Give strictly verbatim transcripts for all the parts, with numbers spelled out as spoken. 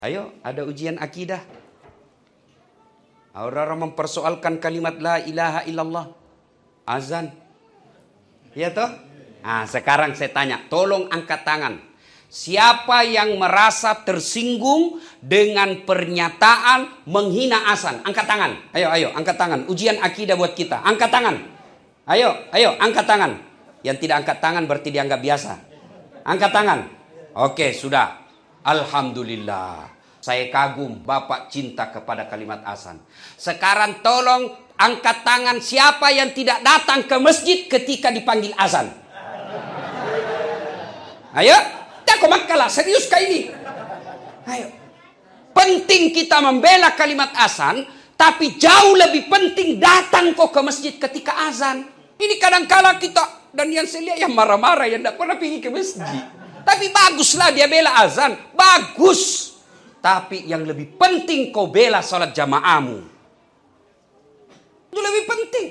Ayo, ada ujian akidah. Orang-orang mempersoalkan kalimat la ilaha illallah. Azan. Ya toh? Nah, sekarang saya tanya, tolong angkat tangan. Siapa yang merasa tersinggung dengan pernyataan menghina azan? Angkat tangan. Ayo, ayo, angkat tangan. Ujian akidah buat kita. Angkat tangan. Ayo, ayo, angkat tangan. Yang tidak angkat tangan berarti dianggap biasa. Angkat tangan. Oke, sudah. Alhamdulillah. Saya kagum Bapak cinta kepada kalimat azan. Sekarang tolong angkat tangan siapa yang tidak datang ke masjid ketika dipanggil azan. Ayo. Tak kau makalah. Serius kah ini? Ayo. Penting kita membela kalimat azan. Tapi jauh lebih penting datang kau ke masjid ketika azan. Ini kadang-kala kita. Dan yang saya lihat yang marah-marah. Yang tidak pernah pergi ke masjid. Tapi baguslah dia bela azan. Bagus. Tapi yang lebih penting kau bela salat jamaahmu. Itu lebih penting.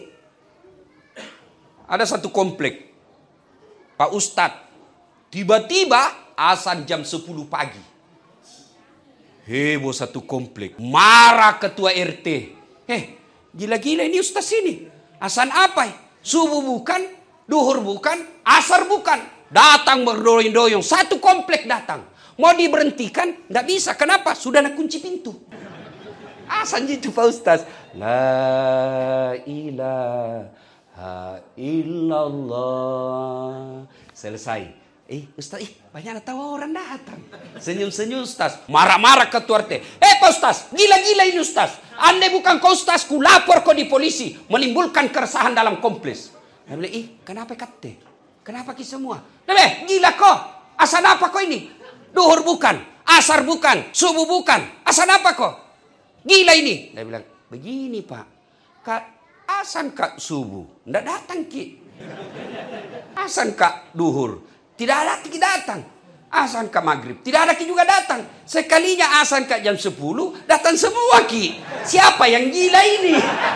Ada satu komplek. Pak Ustadz. Tiba-tiba azan jam sepuluh pagi. Heboh satu komplek. Marah ketua R T. Eh, gila-gila ini Ustadz ini. Azan apa? Subuh bukan, duhur bukan, asar bukan. Datang berdoyong-doyong. Satu komplek datang. Mau diberhentikan? Nggak bisa. Kenapa? Sudah nak kunci pintu. Azan itu Pak Ustaz. La ilaha illallah. Selesai. Eh Ustaz, eh, banyak tahu orang datang. Senyum-senyum Ustaz. Marah-marah ketua R T. Eh Pak Ustaz, gila-gila ini Ustaz. Andai bukan kau Ustaz, ku lapor kau di polisi. Menimbulkan keresahan dalam kompleks. Dia bilang, eh kenapa kate? Kenapa ki semua? Dia gila kau. Azan apa kau ini? Duhur bukan, asar bukan, subuh bukan. Azan apa kok? Gila ini. Dia bilang, begini Pak. Kak, azan kak subuh. Tidak datang ki. Azan kak duhur. Tidak ada ki datang. Azan kak maghrib. Tidak ada ki juga datang. Sekalinya azan kak jam sepuluh. Datang semua ki. Siapa yang gila ini?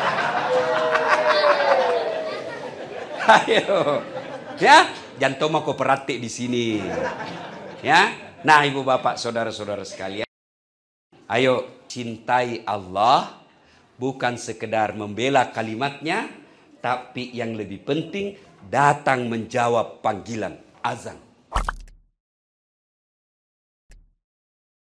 Ayo. Ya, jangan kau perhati di sini. Ya. Nah ibu bapak saudara-saudara sekalian. Ayo cintai Allah. Bukan sekedar membela kalimatnya. Tapi yang lebih penting datang menjawab panggilan azan.